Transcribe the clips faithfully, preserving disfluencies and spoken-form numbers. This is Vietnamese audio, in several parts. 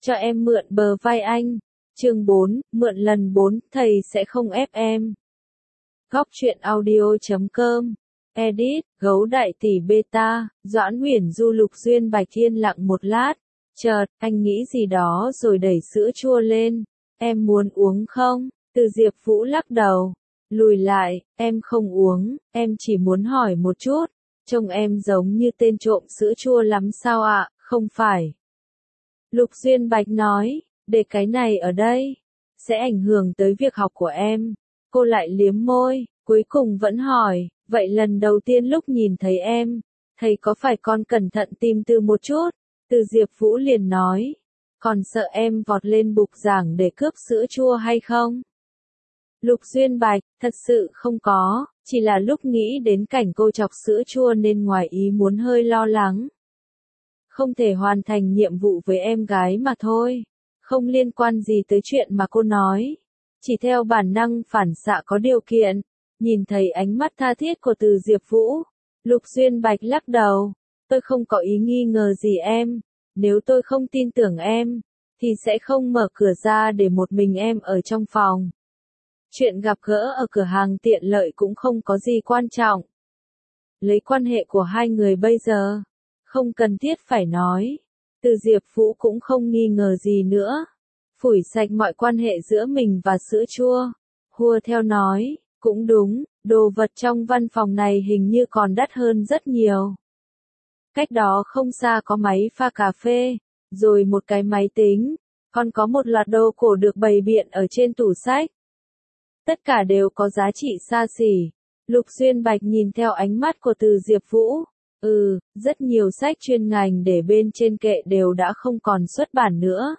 cho em mượn bờ vai anh. Chương bốn, mượn lần bốn, thầy sẽ không ép em. Góc truyện audio chấm com. Edit, Gấu Đại Tỷ Beta, Doãn Huyền Du. Lục Duyên Bạch yên lặng một lát. Chợt, anh nghĩ gì đó rồi đẩy sữa chua lên. Em muốn uống không? Từ Diệp Vũ lắc đầu. Lùi lại, em không uống, em chỉ muốn hỏi một chút. Trông em giống như tên trộm sữa chua lắm sao ạ, không phải? Lục Duyên Bạch nói, để cái này ở đây, sẽ ảnh hưởng tới việc học của em. Cô lại liếm môi, cuối cùng vẫn hỏi, vậy lần đầu tiên lúc nhìn thấy em, thầy có phải con cẩn thận tìm từ một chút? Từ Diệp Vũ liền nói, còn sợ em vọt lên bục giảng để cướp sữa chua hay không? Lục Duyên Bạch, thật sự không có, chỉ là lúc nghĩ đến cảnh cô chọc sữa chua nên ngoài ý muốn hơi lo lắng. Không thể hoàn thành nhiệm vụ với em gái mà thôi, không liên quan gì tới chuyện mà cô nói. Chỉ theo bản năng phản xạ có điều kiện, nhìn thấy ánh mắt tha thiết của Từ Diệp Vũ. Lục Duyên Bạch lắc đầu, tôi không có ý nghi ngờ gì em, nếu tôi không tin tưởng em, thì sẽ không mở cửa ra để một mình em ở trong phòng. Chuyện gặp gỡ ở cửa hàng tiện lợi cũng không có gì quan trọng. Lấy quan hệ của hai người bây giờ, không cần thiết phải nói. Từ Diệp Vũ cũng không nghi ngờ gì nữa. Phủi sạch mọi quan hệ giữa mình và sữa chua. Hùa theo nói, cũng đúng, đồ vật trong văn phòng này hình như còn đắt hơn rất nhiều. Cách đó không xa có máy pha cà phê, rồi một cái máy tính, còn có một loạt đồ cổ được bày biện ở trên tủ sách. Tất cả đều có giá trị xa xỉ. Lục Duyên Bạch nhìn theo ánh mắt của Từ Diệp Vũ. Ừ, rất nhiều sách chuyên ngành để bên trên kệ đều đã không còn xuất bản nữa.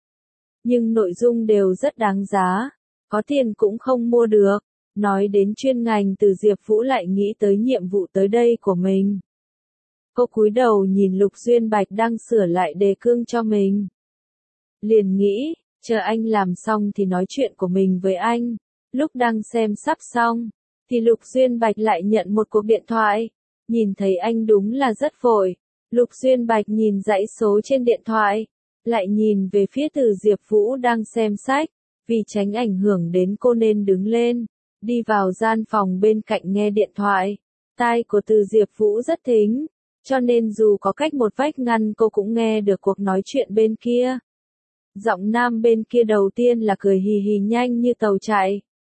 Nhưng nội dung đều rất đáng giá, có tiền cũng không mua được. Nói đến chuyên ngành, Từ Diệp Vũ lại nghĩ tới nhiệm vụ tới đây của mình. Cô cúi đầu nhìn Lục Duyên Bạch đang sửa lại đề cương cho mình. Liền nghĩ, chờ anh làm xong thì nói chuyện của mình với anh. Lúc đang xem sắp xong, thì Lục Duyên Bạch lại nhận một cuộc điện thoại. Nhìn thấy anh đúng là rất vội. Lục Duyên Bạch nhìn dãy số trên điện thoại, lại nhìn về phía Từ Diệp Vũ đang xem sách. Vì tránh ảnh hưởng đến cô nên đứng lên, đi vào gian phòng bên cạnh nghe điện thoại. Tai của Từ Diệp Vũ rất thính, cho nên dù có cách một vách ngăn cô cũng nghe được cuộc nói chuyện bên kia. Giọng nam bên kia đầu tiên là cười hì hì nhanh như tàu chạy.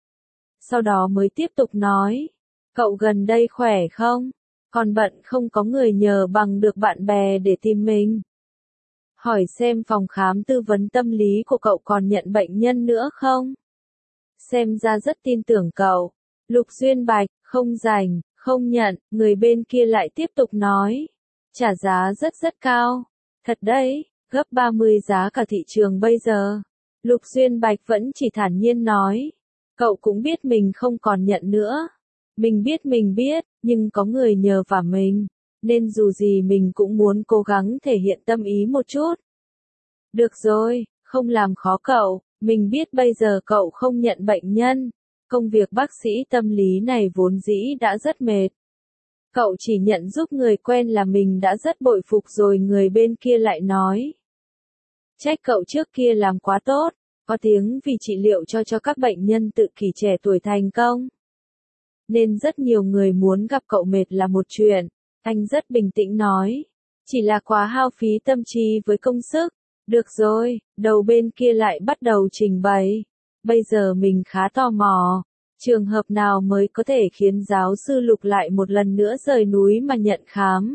Sau đó mới tiếp tục nói, cậu gần đây khỏe không? Còn bận không có người nhờ bằng được bạn bè để tìm mình? Hỏi xem phòng khám tư vấn tâm lý của cậu còn nhận bệnh nhân nữa không? Xem ra rất tin tưởng cậu. Lục Duyên Bạch, không rảnh, không nhận, người bên kia lại tiếp tục nói. Trả giá rất rất cao. Thật đấy, gấp ba mươi giá cả thị trường bây giờ. Lục Duyên Bạch vẫn chỉ thản nhiên nói. Cậu cũng biết mình không còn nhận nữa. Mình biết mình biết, nhưng có người nhờ vả mình, nên dù gì mình cũng muốn cố gắng thể hiện tâm ý một chút. Được rồi, không làm khó cậu, mình biết bây giờ cậu không nhận bệnh nhân. Công việc bác sĩ tâm lý này vốn dĩ đã rất mệt. Cậu chỉ nhận giúp người quen là mình đã rất bội phục rồi. Người bên kia lại nói. Trách cậu trước kia làm quá tốt, có tiếng vì trị liệu cho cho các bệnh nhân tự kỷ trẻ tuổi thành công. Nên rất nhiều người muốn gặp cậu mệt là một chuyện. Anh rất bình tĩnh nói. Chỉ là quá hao phí tâm trí với công sức. Được rồi, đầu bên kia lại bắt đầu trình bày. Bây giờ mình khá tò mò. Trường hợp nào mới có thể khiến giáo sư Lục lại một lần nữa rời núi mà nhận khám?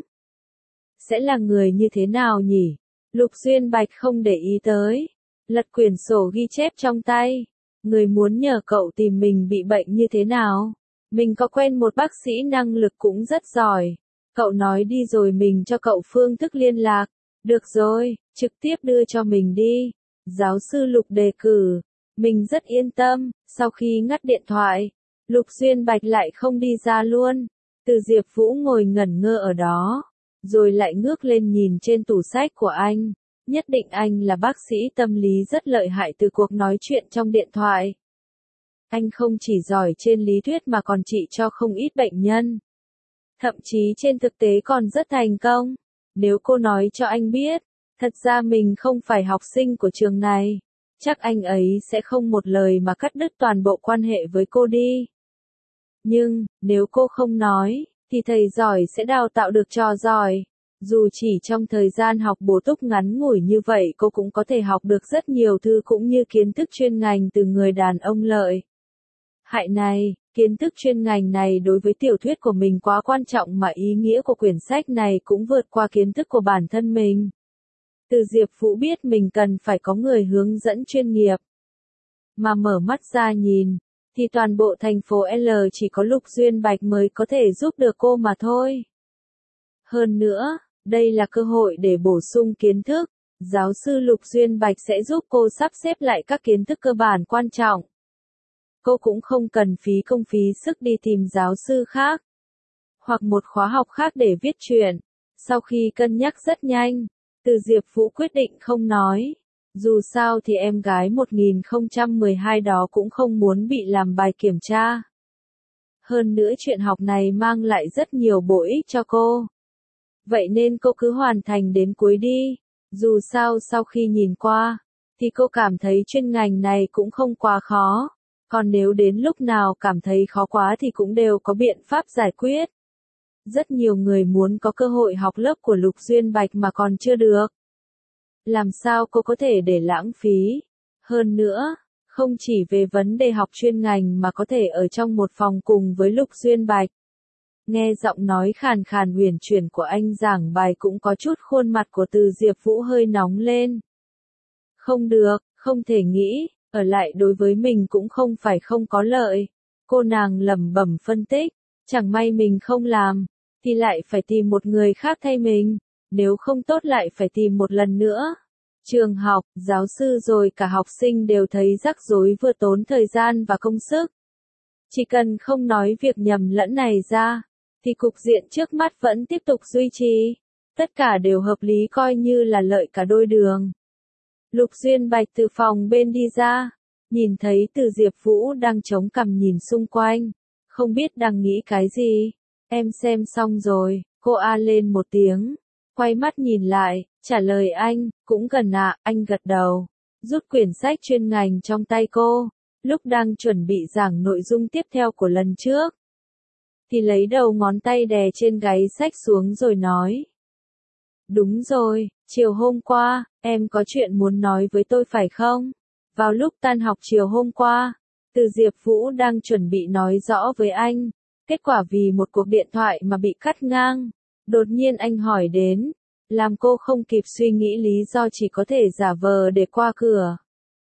Sẽ là người như thế nào nhỉ? Lục Duyên Bạch không để ý tới. Lật quyển sổ ghi chép trong tay. Người muốn nhờ cậu tìm mình bị bệnh như thế nào? Mình có quen một bác sĩ năng lực cũng rất giỏi. Cậu nói đi rồi mình cho cậu phương thức liên lạc. Được rồi, trực tiếp đưa cho mình đi. Giáo sư Lục đề cử. Mình rất yên tâm. Sau khi ngắt điện thoại, Lục Duyên Bạch lại không đi ra luôn. Từ Diệp Vũ ngồi ngẩn ngơ ở đó, rồi lại ngước lên nhìn trên tủ sách của anh. Nhất định anh là bác sĩ tâm lý rất lợi hại từ cuộc nói chuyện trong điện thoại. Anh không chỉ giỏi trên lý thuyết mà còn trị cho không ít bệnh nhân. Thậm chí trên thực tế còn rất thành công. Nếu cô nói cho anh biết, Thật ra mình không phải học sinh của trường này. Chắc anh ấy sẽ không một lời mà cắt đứt toàn bộ quan hệ với cô đi. Nhưng, nếu cô không nói, thì thầy giỏi sẽ đào tạo được trò giỏi. Dù chỉ trong thời gian học bổ túc ngắn ngủi như vậy cô cũng có thể học được rất nhiều thứ cũng như kiến thức chuyên ngành từ người đàn ông lợi hại này. Kiến thức chuyên ngành này đối với tiểu thuyết của mình quá quan trọng mà ý nghĩa của quyển sách này cũng vượt qua kiến thức của bản thân mình. Từ Diệp Vũ biết mình cần phải có người hướng dẫn chuyên nghiệp. Mà mở mắt ra nhìn, thì toàn bộ thành phố L chỉ có Lục Duyên Bạch mới có thể giúp được cô mà thôi. Hơn nữa, đây là cơ hội để bổ sung kiến thức. Giáo sư Lục Duyên Bạch sẽ giúp cô sắp xếp lại các kiến thức cơ bản quan trọng. Cô cũng không cần phí công phí sức đi tìm giáo sư khác, hoặc một khóa học khác để viết truyện. Sau khi cân nhắc rất nhanh, Từ Diệp Vũ quyết định không nói. Dù sao thì em gái một nghìn không trăm mười hai đó cũng không muốn bị làm bài kiểm tra. Hơn nữa chuyện học này mang lại rất nhiều bổ ích cho cô. Vậy nên cô cứ hoàn thành đến cuối đi. Dù sao sau khi nhìn qua, thì cô cảm thấy chuyên ngành này cũng không quá khó. Còn nếu đến lúc nào cảm thấy khó quá thì cũng đều có biện pháp giải quyết. Rất nhiều người muốn có cơ hội học lớp của Lục Duyên Bạch mà còn chưa được. Làm sao cô có thể để lãng phí? Hơn nữa, không chỉ về vấn đề học chuyên ngành mà có thể ở trong một phòng cùng với Lục Duyên Bạch. Nghe giọng nói khàn khàn huyền chuyển của anh giảng bài cũng có chút khuôn mặt của Từ Diệp Vũ hơi nóng lên. Không được, không thể nghĩ, ở lại đối với mình cũng không phải không có lợi. Cô nàng lẩm bẩm phân tích, chẳng may mình không làm, thì lại phải tìm một người khác thay mình, nếu không tốt lại phải tìm một lần nữa. Trường học, giáo sư rồi cả học sinh đều thấy rắc rối vừa tốn thời gian và công sức. Chỉ cần không nói việc nhầm lẫn này ra, thì cục diện trước mắt vẫn tiếp tục duy trì. Tất cả đều hợp lý coi như là lợi cả đôi đường. Lục Duyên Bạch từ phòng bên đi ra, nhìn thấy Từ Diệp Vũ đang chống cằm nhìn xung quanh, không biết đang nghĩ cái gì. Em xem xong rồi, cô a lên một tiếng, quay mắt nhìn lại, trả lời anh, cũng gần ạ, à, anh gật đầu, rút quyển sách chuyên ngành trong tay cô, lúc đang chuẩn bị giảng nội dung tiếp theo của lần trước. Thì lấy đầu ngón tay đè trên gáy sách xuống rồi nói. Đúng rồi, chiều hôm qua, em có chuyện muốn nói với tôi phải không? Vào lúc tan học chiều hôm qua, Từ Diệp Vũ đang chuẩn bị nói rõ với anh, kết quả vì một cuộc điện thoại mà bị cắt ngang. Đột nhiên anh hỏi đến, làm cô không kịp suy nghĩ lý do chỉ có thể giả vờ để qua cửa.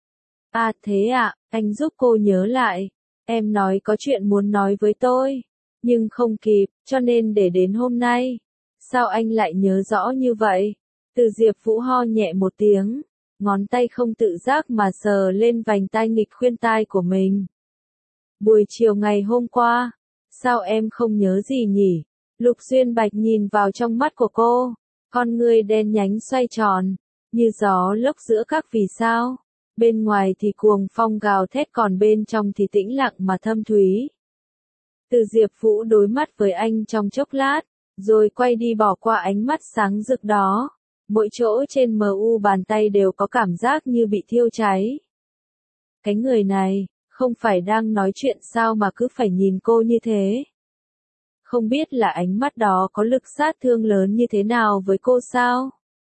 À thế ạ, à, anh giúp cô nhớ lại, em nói có chuyện muốn nói với tôi, nhưng không kịp, cho nên để đến hôm nay. Sao anh lại nhớ rõ như vậy? Từ Diệp Vũ ho nhẹ một tiếng, ngón tay không tự giác mà sờ lên vành tai nghịch khuyên tai của mình. Buổi chiều ngày hôm qua, sao em không nhớ gì nhỉ? Lục Duyên Bạch nhìn vào trong mắt của cô, con ngươi đen nhánh xoay tròn, như gió lốc giữa các vì sao. Bên ngoài thì cuồng phong gào thét còn bên trong thì tĩnh lặng mà thâm thúy. Từ Diệp Vũ đối mắt với anh trong chốc lát, rồi quay đi bỏ qua ánh mắt sáng rực đó. Mỗi chỗ trên mờ u bàn tay đều có cảm giác như bị thiêu cháy. Cái người này, không phải đang nói chuyện sao mà cứ phải nhìn cô như thế? Không biết là ánh mắt đó có lực sát thương lớn như thế nào với cô sao?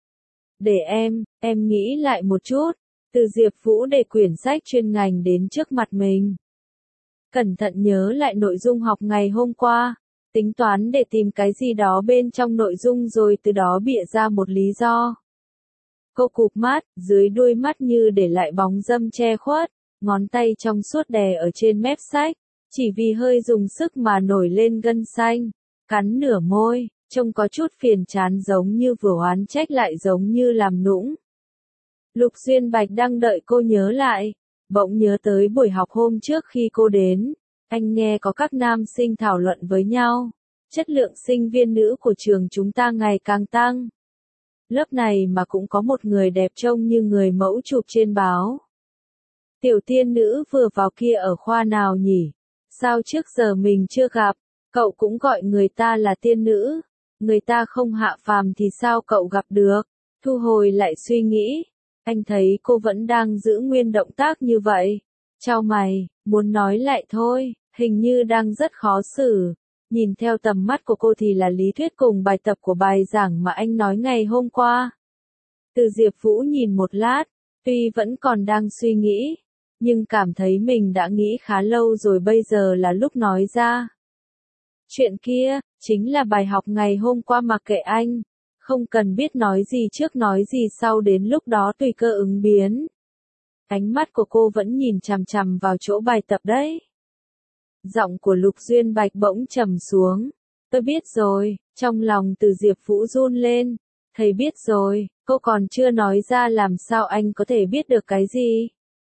Để em, em nghĩ lại một chút. Từ Diệp Vũ để quyển sách chuyên ngành đến trước mặt mình. Cẩn thận nhớ lại nội dung học ngày hôm qua, tính toán để tìm cái gì đó bên trong nội dung rồi từ đó bịa ra một lý do. Cô cụp mắt, dưới đuôi mắt như để lại bóng râm che khuất, ngón tay trong suốt đè ở trên mép sách, chỉ vì hơi dùng sức mà nổi lên gân xanh, cắn nửa môi, trông có chút phiền chán giống như vừa oán trách lại giống như làm nũng. Lục Duyên Bạch đang đợi cô nhớ lại, bỗng nhớ tới buổi học hôm trước khi cô đến, anh nghe có các nam sinh thảo luận với nhau, chất lượng sinh viên nữ của trường chúng ta ngày càng tăng. Lớp này mà cũng có một người đẹp trông như người mẫu chụp trên báo. Tiểu tiên nữ vừa vào kia ở khoa nào nhỉ? Sao trước giờ mình chưa gặp, cậu cũng gọi người ta là tiên nữ, người ta không hạ phàm thì sao cậu gặp được? Thu hồi lại suy nghĩ, anh thấy cô vẫn đang giữ nguyên động tác như vậy. Chau mày, muốn nói lại thôi, hình như đang rất khó xử. Nhìn theo tầm mắt của cô thì là lý thuyết cùng bài tập của bài giảng mà anh nói ngày hôm qua. Từ Diệp Vũ nhìn một lát, tuy vẫn còn đang suy nghĩ, nhưng cảm thấy mình đã nghĩ khá lâu rồi, bây giờ là lúc nói ra. Chuyện kia, chính là bài học ngày hôm qua mà kệ anh, không cần biết nói gì trước nói gì sau, đến lúc đó tùy cơ ứng biến. Ánh mắt của cô vẫn nhìn chằm chằm vào chỗ bài tập đấy. Giọng của Lục Duyên Bạch bỗng trầm xuống. Tôi biết rồi, trong lòng Từ Diệp Vũ run lên. Thầy biết rồi, cô còn chưa nói ra làm sao anh có thể biết được cái gì.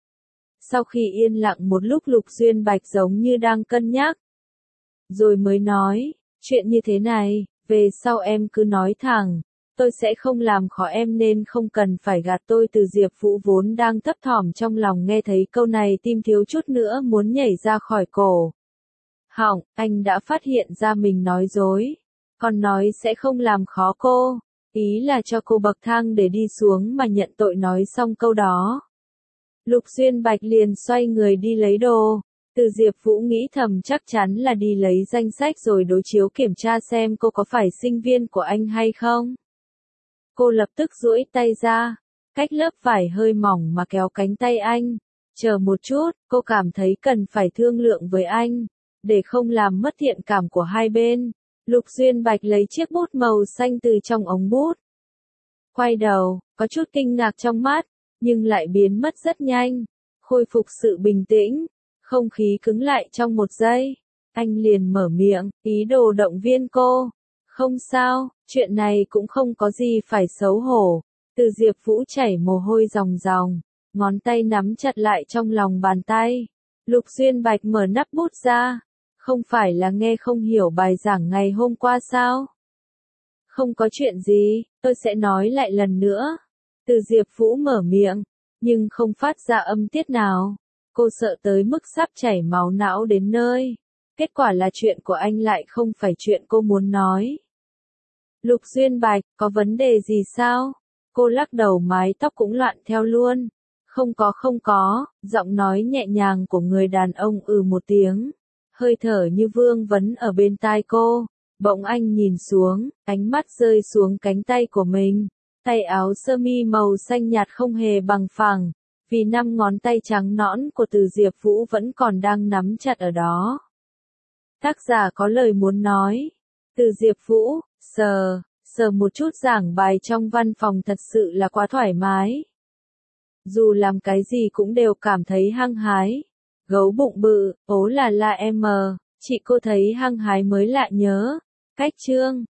Sau khi yên lặng một lúc, Lục Duyên Bạch giống như đang cân nhắc. Rồi mới nói, chuyện như thế này, về sau em cứ nói thẳng, tôi sẽ không làm khó em nên không cần phải gạt tôi. Từ Diệp Vũ vốn đang thấp thỏm trong lòng, nghe thấy câu này tim thiếu chút nữa muốn nhảy ra khỏi cổ. Hỏng, anh đã phát hiện ra mình nói dối, còn nói sẽ không làm khó cô, ý là cho cô bậc thang để đi xuống mà nhận tội. Nói xong câu đó, Lục Duyên Bạch liền xoay người đi lấy đồ. Từ Diệp Vũ nghĩ thầm chắc chắn là đi lấy danh sách rồi đối chiếu kiểm tra xem cô có phải sinh viên của anh hay không. Cô lập tức duỗi tay ra, cách lớp vải hơi mỏng mà kéo cánh tay anh. Chờ một chút, cô cảm thấy cần phải thương lượng với anh, để không làm mất thiện cảm của hai bên. Lục Duyên Bạch lấy chiếc bút màu xanh từ trong ống bút. Quay đầu, có chút kinh ngạc trong mắt, nhưng lại biến mất rất nhanh, khôi phục sự bình tĩnh. Không khí cứng lại trong một giây, anh liền mở miệng, ý đồ động viên cô. Không sao, chuyện này cũng không có gì phải xấu hổ. Từ Diệp Vũ chảy mồ hôi ròng ròng, ngón tay nắm chặt lại trong lòng bàn tay. Lục Duyên Bạch mở nắp bút ra. Không phải là nghe không hiểu bài giảng ngày hôm qua sao? Không có chuyện gì, tôi sẽ nói lại lần nữa. Từ Diệp Vũ mở miệng, nhưng không phát ra âm tiết nào. Cô sợ tới mức sắp chảy máu não đến nơi. Kết quả là chuyện của anh lại không phải chuyện cô muốn nói. Lục Duyên Bạch, có vấn đề gì sao? Cô lắc đầu, mái tóc cũng loạn theo luôn. Không có không có, giọng nói nhẹ nhàng của người đàn ông ừ một tiếng. Hơi thở như vương vấn ở bên tai cô. Bỗng anh nhìn xuống, ánh mắt rơi xuống cánh tay của mình. Tay áo sơ mi màu xanh nhạt không hề bằng phẳng, vì năm ngón tay trắng nõn của Từ Diệp Vũ vẫn còn đang nắm chặt ở đó. Tác giả có lời muốn nói. Từ Diệp Vũ, sờ, sờ một chút giảng bài trong văn phòng thật sự là quá thoải mái. Dù làm cái gì cũng đều cảm thấy hăng hái. Gấu bụng bự, ố là la em, chị cô thấy hăng hái mới lạ nhớ. Cách chương